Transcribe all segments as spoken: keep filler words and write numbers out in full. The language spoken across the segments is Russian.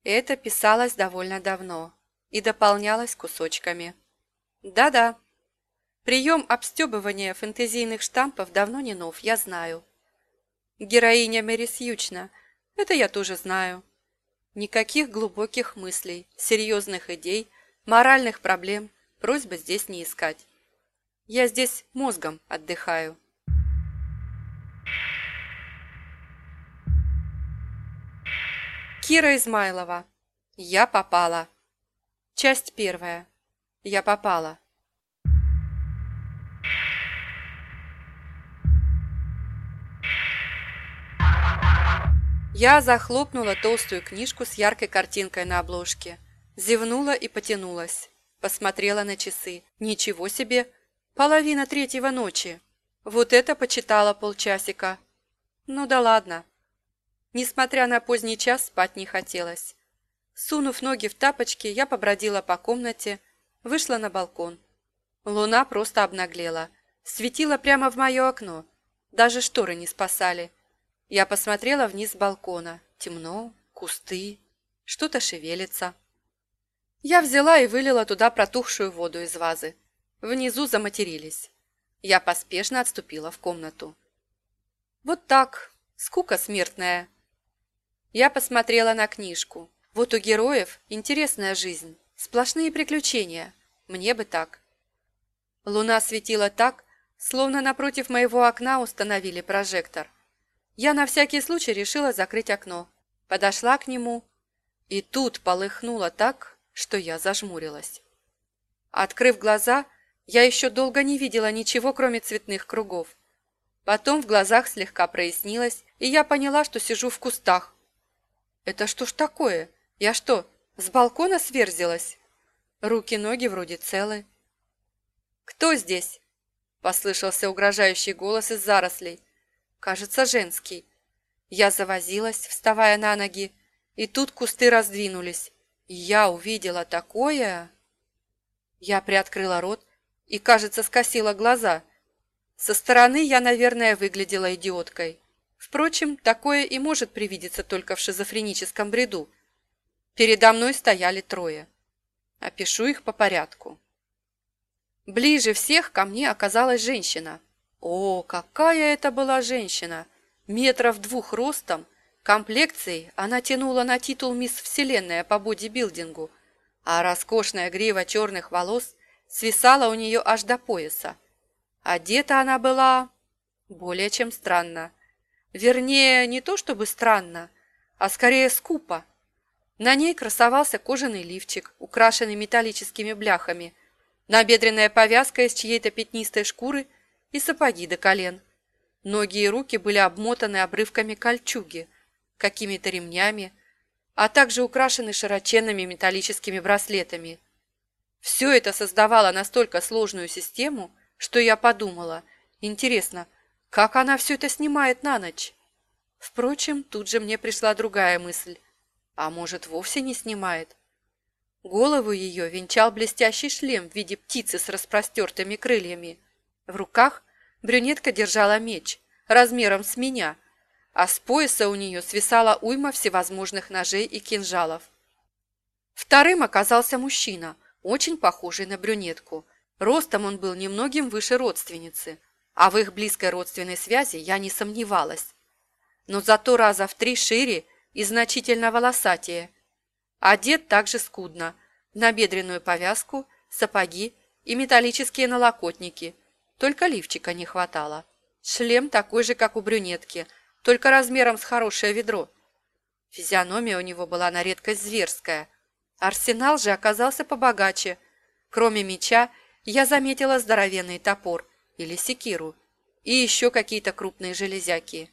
Это писалось довольно давно и дополнялось кусочками. Да-да, прием обстебывания фэнтезийных штампов давно не нов, я знаю. Героиня Мэри Сьючна, это я тоже знаю. Никаких глубоких мыслей, серьезных идей, моральных проблем, просьба здесь не искать. Я здесь мозгом отдыхаю. Кира Измайлова. Я попала. Часть первая. Я попала. Я захлопнула толстую книжку с яркой картинкой на обложке, зевнула и потянулась. Посмотрела на часы. Ничего себе! Половина третьего ночи. Вот это почитала полчасика. Ну да ладно. Несмотря на поздний час, спать не хотелось. Сунув ноги в тапочки, я побродила по комнате, вышла на балкон. Луна просто обнаглела. Светила прямо в мое окно. Даже шторы не спасали. Я посмотрела вниз с балкона. Темно, кусты, что-то шевелится. Я взяла и вылила туда протухшую воду из вазы. Внизу заматерились. Я поспешно отступила в комнату. Вот так, скука смертная. Я посмотрела на книжку. Вот у героев интересная жизнь, сплошные приключения. Мне бы так. Луна светила так, словно напротив моего окна установили прожектор. Я на всякий случай решила закрыть окно. Подошла к нему, и тут полыхнуло так, что я зажмурилась. Открыв глаза, я еще долго не видела ничего, кроме цветных кругов. Потом в глазах слегка прояснилось, и я поняла, что сижу в кустах. Это что ж такое? Я что, с балкона сверзилась? Руки-ноги вроде целы. «Кто здесь?» – послышался угрожающий голос из зарослей. Кажется, женский. Я завозилась, вставая на ноги, и тут кусты раздвинулись. И я увидела такое... Я приоткрыла рот и, кажется, скосила глаза. Со стороны я, наверное, выглядела идиоткой. Впрочем, такое и может привидеться только в шизофреническом бреду. Передо мной стояли трое. Опишу их по порядку. Ближе всех ко мне оказалась женщина. О, какая это была женщина! Метров двух ростом, комплекцией она тянула на титул «Мисс Вселенная» по бодибилдингу, а роскошная грива черных волос свисала у нее аж до пояса. Одета она была более чем странно. Вернее, не то чтобы странно, а скорее скупо. На ней красовался кожаный лифчик, украшенный металлическими бляхами, набедренная повязка из чьей-то пятнистой шкуры и сапоги до колен. Ноги и руки были обмотаны обрывками кольчуги, какими-то ремнями, а также украшены широченными металлическими браслетами. Все это создавало настолько сложную систему, что я подумала, интересно, как она все это снимает на ночь? Впрочем, тут же мне пришла другая мысль. А может, вовсе не снимает? Голову ее венчал блестящий шлем в виде птицы с распростертыми крыльями. В руках брюнетка держала меч, размером с меня, а с пояса у нее свисала уйма всевозможных ножей и кинжалов. Вторым оказался мужчина, очень похожий на брюнетку. Ростом он был немногим выше родственницы, а в их близкой родственной связи я не сомневалась. Но зато раза в три шире и значительно волосатее. Одет также скудно, в набедренную повязку, сапоги и металлические налокотники, только лифчика не хватало. Шлем такой же, как у брюнетки, только размером с хорошее ведро. Физиономия у него была на редкость зверская. Арсенал же оказался побогаче. Кроме меча, я заметила здоровенный топор или секиру и еще какие-то крупные железяки.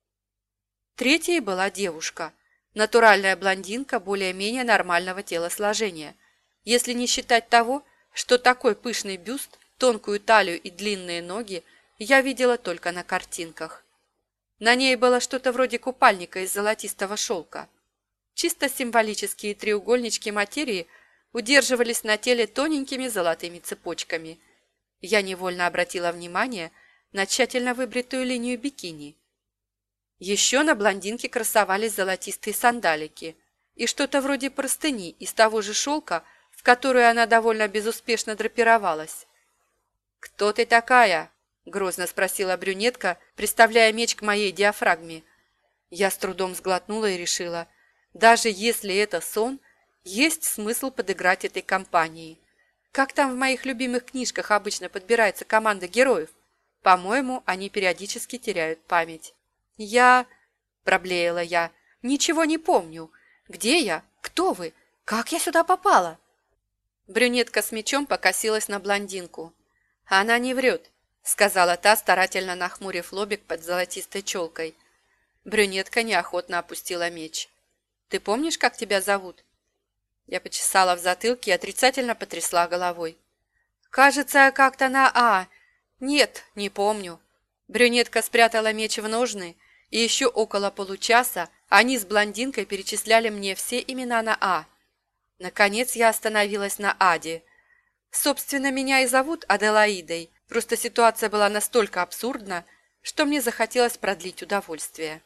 Третьей была девушка, натуральная блондинка более-менее нормального телосложения, если не считать того, что такой пышный бюст, тонкую талию и длинные ноги я видела только на картинках. На ней было что-то вроде купальника из золотистого шелка. Чисто символические треугольнички материи удерживались на теле тоненькими золотыми цепочками. Я невольно обратила внимание на тщательно выбритую линию бикини. Еще на блондинке красовались золотистые сандалики. и что-то вроде простыни из того же шелка, в которую она довольно безуспешно драпировалась. «Кто ты такая?» – грозно спросила брюнетка, приставляя меч к моей диафрагме. Я с трудом сглотнула и решила, даже если это сон, есть смысл подыграть этой компании. Как там в моих любимых книжках обычно подбирается команда героев? По-моему, они периодически теряют память. «Я...» – проблеяла я. «Ничего не помню. Где я? Кто вы? Как я сюда попала?» Брюнетка с мечом покосилась на блондинку. «Она не врет», – сказала та, старательно нахмурив лобик под золотистой челкой. Брюнетка неохотно опустила меч. «Ты помнишь, как тебя зовут?» Я почесала в затылке и отрицательно потрясла головой. «Кажется, как-то на «А». Нет, не помню». Брюнетка спрятала меч в ножны, и еще около получаса они с блондинкой перечисляли мне все имена на «А». Наконец я остановилась на Аде. Собственно, меня и зовут Аделаидой, просто ситуация была настолько абсурдна, что мне захотелось продлить удовольствие.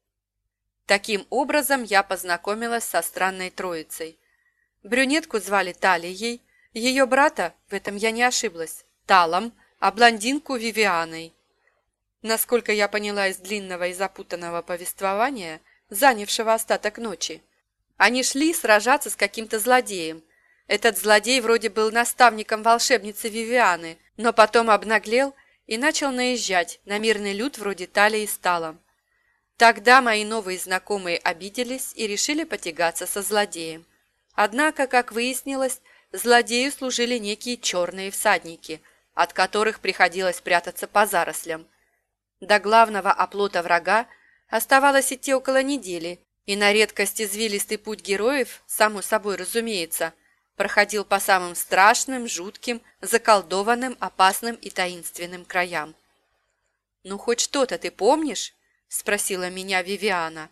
Таким образом я познакомилась со странной троицей. Брюнетку звали Талией, ее брата, в этом я не ошиблась, Талом, а блондинку Вивианой. Насколько я поняла из длинного и запутанного повествования, занявшего остаток ночи, они шли сражаться с каким-то злодеем. Этот злодей вроде был наставником волшебницы Вивианы, но потом обнаглел и начал наезжать на мирный люд вроде Талии с Талом. Тогда мои новые знакомые обиделись и решили потягаться со злодеем. Однако, как выяснилось, злодею служили некие черные всадники, от которых приходилось прятаться по зарослям. До главного оплота врага оставалось идти около недели, и на редкость извилистый путь героев, само собой разумеется, проходил по самым страшным, жутким, заколдованным, опасным и таинственным краям. «Ну, хоть что-то ты помнишь?» – спросила меня Вивиана.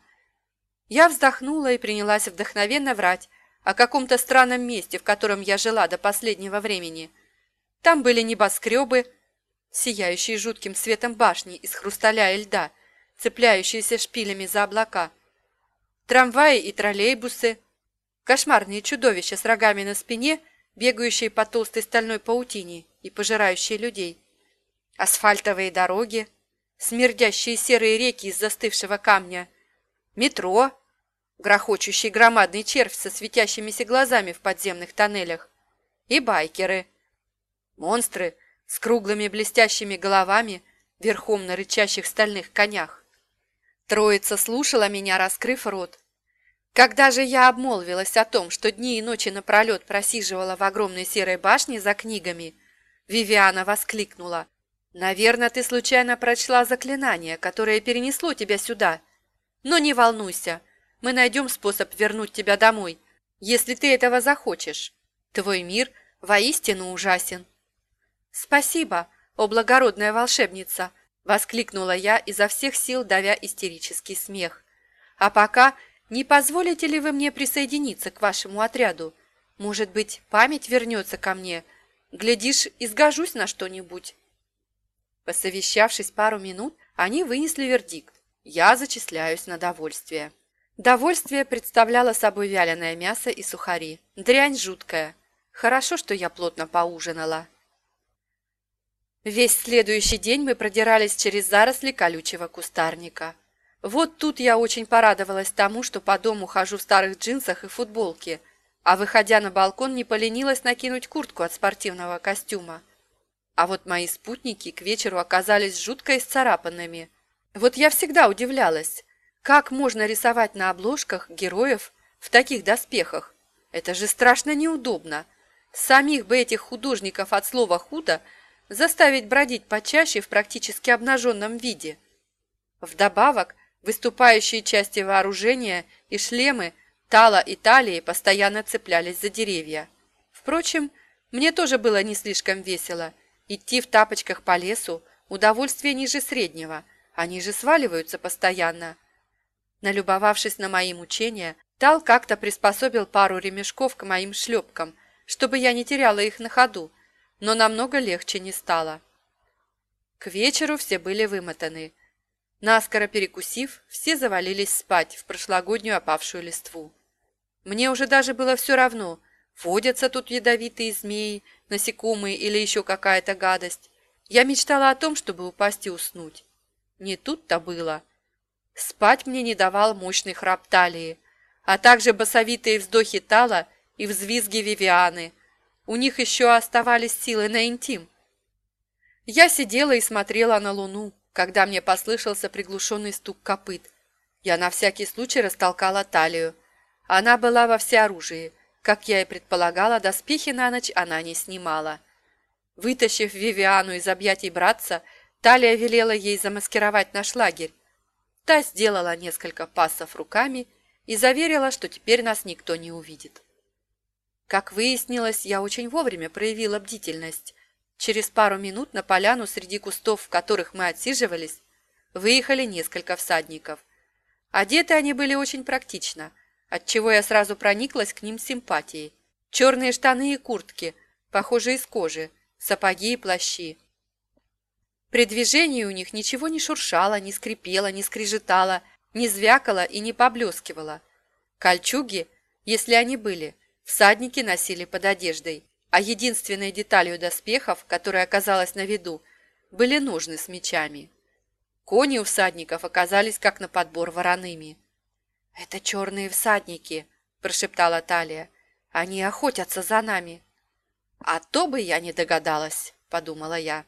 Я вздохнула и принялась вдохновенно врать о каком-то странном месте, в котором я жила до последнего времени. Там были небоскребы, сияющие жутким светом башни из хрусталя и льда, цепляющиеся шпилями за облака, трамваи и троллейбусы, кошмарные чудовища с рогами на спине, бегающие по толстой стальной паутине и пожирающие людей, асфальтовые дороги, смердящие серые реки из застывшего камня, метро, грохочущий громадный червь со светящимися глазами в подземных тоннелях, и байкеры, монстры с круглыми блестящими головами верхом на рычащих стальных конях. Троица слушала меня, раскрыв рот. Когда же я обмолвилась о том, что дни и ночи напролет просиживала в огромной серой башне за книгами, Вивиана воскликнула: «Наверное, ты случайно прочла заклинание, которое перенесло тебя сюда. Но не волнуйся, мы найдем способ вернуть тебя домой, если ты этого захочешь. Твой мир воистину ужасен». «Спасибо, о благородная волшебница!» – воскликнула я, изо всех сил давя истерический смех. «А пока не позволите ли вы мне присоединиться к вашему отряду? Может быть, память вернется ко мне? Глядишь, и сгожусь на что-нибудь». Посовещавшись пару минут, они вынесли вердикт: я зачисляюсь на довольствие. Довольствие представляло собой вяленое мясо и сухари. Дрянь жуткая. Хорошо, что я плотно поужинала. Весь следующий день мы продирались через заросли колючего кустарника. Вот тут я очень порадовалась тому, что по дому хожу в старых джинсах и футболке, а выходя на балкон, не поленилась накинуть куртку от спортивного костюма. А вот мои спутники к вечеру оказались жутко исцарапанными. Вот я всегда удивлялась, как можно рисовать на обложках героев в таких доспехах. Это же страшно неудобно. Самих бы этих художников от слова «худо» заставить бродить почаще в практически обнаженном виде. Вдобавок, выступающие части вооружения и шлемы Тала и Талии постоянно цеплялись за деревья. Впрочем, мне тоже было не слишком весело. Идти в тапочках по лесу – удовольствие ниже среднего, они же сваливаются постоянно. Налюбовавшись на мои мучения, Тал как-то приспособил пару ремешков к моим шлепкам, чтобы я не теряла их на ходу, но намного легче не стало. К вечеру все были вымотаны. Наскоро перекусив, все завалились спать в прошлогоднюю опавшую листву. Мне уже даже было все равно, водятся тут ядовитые змеи, насекомые или еще какая-то гадость. Я мечтала о том, чтобы упасть и уснуть. Не тут-то было. Спать мне не давал мощный храп Талии, а также басовитые вздохи Тала и взвизги Вивианы. У них еще оставались силы на интим. Я сидела и смотрела на луну, когда мне послышался приглушенный стук копыт. Я на всякий случай растолкала Талию. Она была во всеоружии. Как я и предполагала, доспехи на ночь она не снимала. Вытащив Вивиану из объятий братца, Талия велела ей замаскировать наш лагерь. Та сделала несколько пассов руками и заверила, что теперь нас никто не увидит. Как выяснилось, я очень вовремя проявила бдительность. Через пару минут на поляну среди кустов, в которых мы отсиживались, выехали несколько всадников. Одеты они были очень практично, отчего я сразу прониклась к ним симпатией. Черные штаны и куртки, похожие из кожи, сапоги и плащи. При движении у них ничего не шуршало, не скрипело, не скрежетало, не звякало и не поблескивало. Кольчуги, если они были, всадники носили под одеждой, а единственной деталью доспехов, которая оказалась на виду, были ножны с мечами. Кони у всадников оказались как на подбор вороными. «Это черные всадники», – прошептала Талия. «Они охотятся за нами». «А то бы я не догадалась», – подумала я.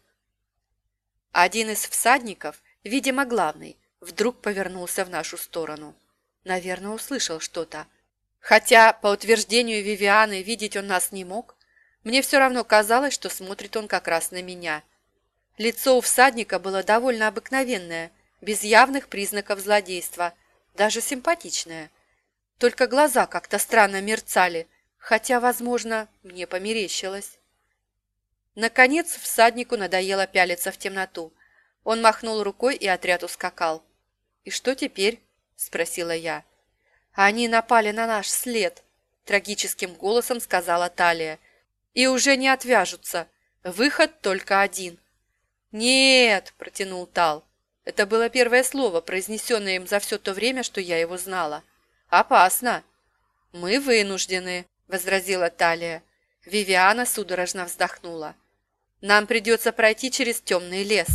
Один из всадников, видимо главный, вдруг повернулся в нашу сторону. Наверное, услышал что-то. Хотя, по утверждению Вивианы, видеть он нас не мог, мне все равно казалось, что смотрит он как раз на меня. Лицо у всадника было довольно обыкновенное, без явных признаков злодейства, даже симпатичное. Только глаза как-то странно мерцали, хотя, возможно, мне померещилось. Наконец всаднику надоело пялиться в темноту. Он махнул рукой, и отряд ускакал. «И что теперь?» – спросила я. «Они напали на наш след», – трагическим голосом сказала Талия. «И уже не отвяжутся. Выход только один». «Нет», – протянул Тал. Это было первое слово, произнесенное им за все то время, что я его знала. «Опасно». «Мы вынуждены», – возразила Талия. Вивиана судорожно вздохнула. «Нам придется пройти через темный лес».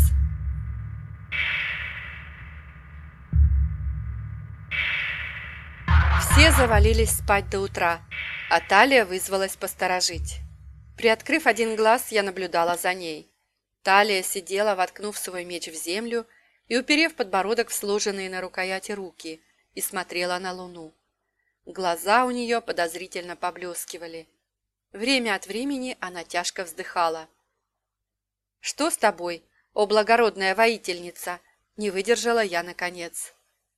Все завалились спать до утра, а Талия вызвалась посторожить. Приоткрыв один глаз, я наблюдала за ней. Талия сидела, воткнув свой меч в землю и уперев подбородок в сложенные на рукояти руки, и смотрела на луну. Глаза у нее подозрительно поблескивали. Время от времени она тяжко вздыхала. «Что с тобой, о благородная воительница?» – не выдержала я наконец.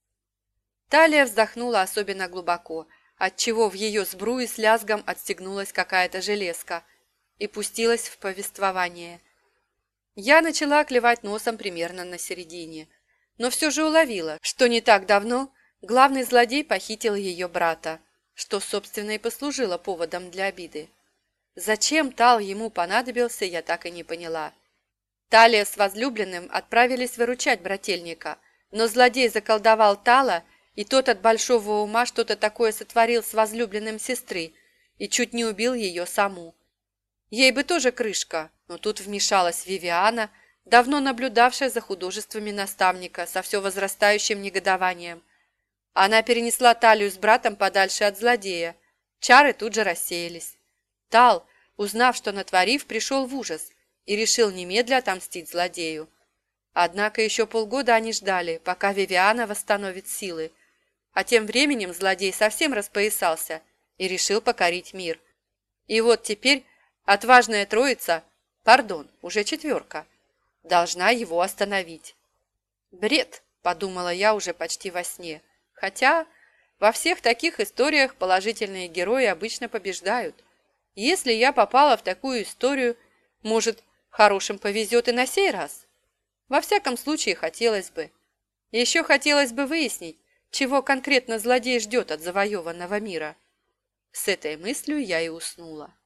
Талия вздохнула особенно глубоко, отчего в ее сбруе с лязгом отстегнулась какая-то железка, и пустилась в повествование. Я начала клевать носом примерно на середине, но все же уловила, что не так давно главный злодей похитил ее брата, что, собственно, и послужило поводом для обиды. Зачем Тал ему понадобился, я так и не поняла. Талия с возлюбленным отправились выручать брательника, но злодей заколдовал Тала, и тот от большого ума что-то такое сотворил с возлюбленным сестры и чуть не убил ее саму. Ей бы тоже крышка, но тут вмешалась Вивиана, давно наблюдавшая за художествами наставника со все возрастающим негодованием. Она перенесла Талию с братом подальше от злодея. Чары тут же рассеялись. Тал, узнав, что натворив, пришел в ужас и решил немедля отомстить злодею. Однако еще полгода они ждали, пока Вивиана восстановит силы, а тем временем злодей совсем распоясался и решил покорить мир. И вот теперь отважная троица, пардон, уже четверка, должна его остановить. «Бред», – подумала я уже почти во сне, хотя во всех таких историях положительные герои обычно побеждают. Если я попала в такую историю, может, хорошим повезет и на сей раз? Во всяком случае, хотелось бы. Еще хотелось бы выяснить, чего конкретно злодей ждет от завоеванного мира. С этой мыслью я и уснула.